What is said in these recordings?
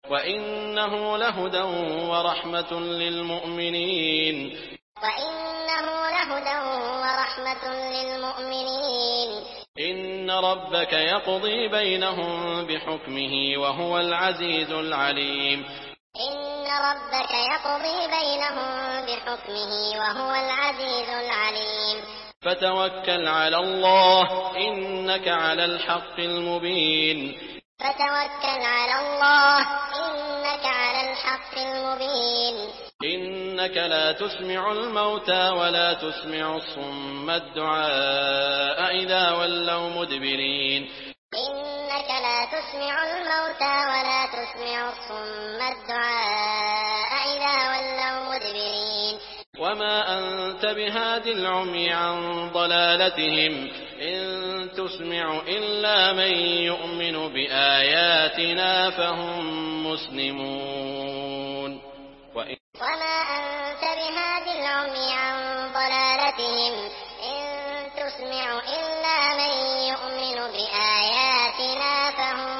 وإنه لهدى ورحمة للمؤمنين. وإنه لهدى ورحمة للمؤمنين. إن ربك يقضي بينهم بحكمه وهو العزيز العليم. إن ربك يقضي بينهم بحكمه وهو العزيز العليم. فتوكل على الله إنك على الحق المبين. فتوكل على الله إنك على الحق المبين. إنك لا تسمع الموتى ولا تسمع الصم الدعاء إذا ولوا مدبرين. إنك لا تسمع الموتى ولا تسمع الصم الدعاء إذا ولوا مدبرين. وما أنت بهاد العمي عن ضلالتهم إن تسمع إلا من يؤمن بآياتنا فهم مسلمون. وما أنت بهاد العمي عن ضلالتهم إن تسمع إلا من يؤمن بآياتنا فهم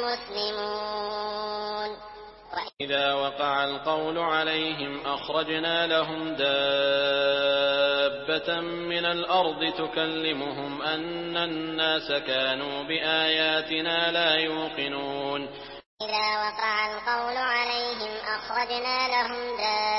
مسلمون. إذا وقع القول عليهم أخرجنا لهم دابة من الأرض تكلمهم أن الناس كانوا بآياتنا لا يوقنون. إذا وقع القول عليهم أخرجنا لهم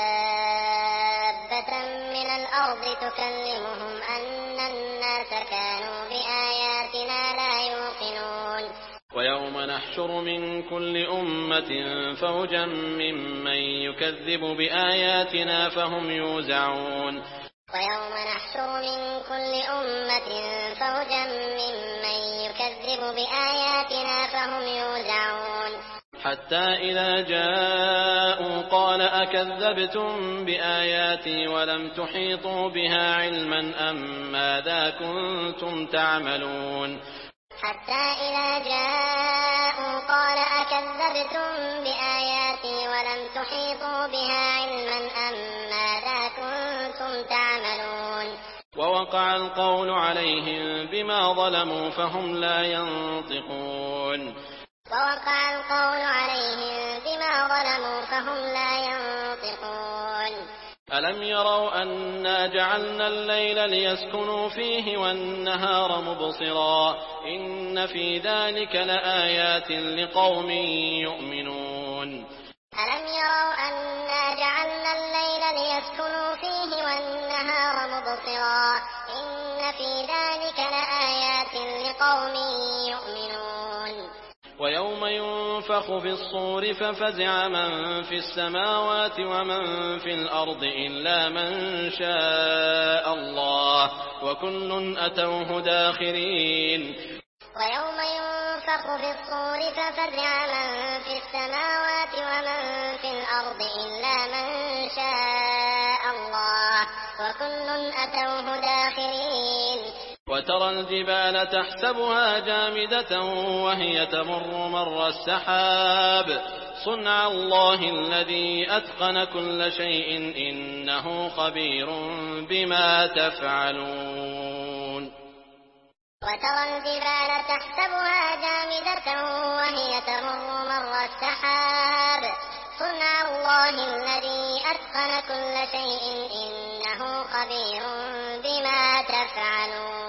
دابة من الأرض تكلمهم أن الناس كانوا بآياتنا لا يوقنون. ويوم نحشر من كل أمة فوجا ممن يكذب بآياتنا فهم يوزعون. ويوم نحشر من كل أمة فوجا ممن يكذب بآياتنا فهم يوزعون. حتى إذا جاءوا قال أكذبتم بآياتي ولم تحيطوا بها علما أم ماذا كنتم تعملون. حتى إذا جاءوا قال أكذبتم بآياتي ولم تحيطوا بها علما أم ماذا كنتم تعملون. ووقع القول عليهم بما ظلموا فهم لا ينطقون. ووقع القول عليهم بما ظلموا فهم لا ينطقون. ألم يروا أنا جعلنا الليل ليسكنوا فيه والنهار مبصرا إن في ذلك لآيات لقوم يؤمنون. ألم يروا أنا جعلنا الليل ليسكنوا فيه والنهار مبصرا إن في ذلك لآيات لقوم يؤمنون. ويوم ينفخ في الصور ففزع من في السماوات ومن في الأرض إلا من شاء الله وكل أتوه داخرين. ويوم ينفخ في الصور ففزع من في السماوات ومن في الأرض إلا من شاء الله وكل أتوه داخرين. وترى الجبال تحسبها جامدة وهي تمر مر السحاب صنع الله الذي أتقن كل شيء إنه خبير بما تفعلون. وترى الجبال تحسبها جامدة وهي تمر مر السحاب صنع الله الذي أتقن كل شيء إنه خبير بما تفعلون.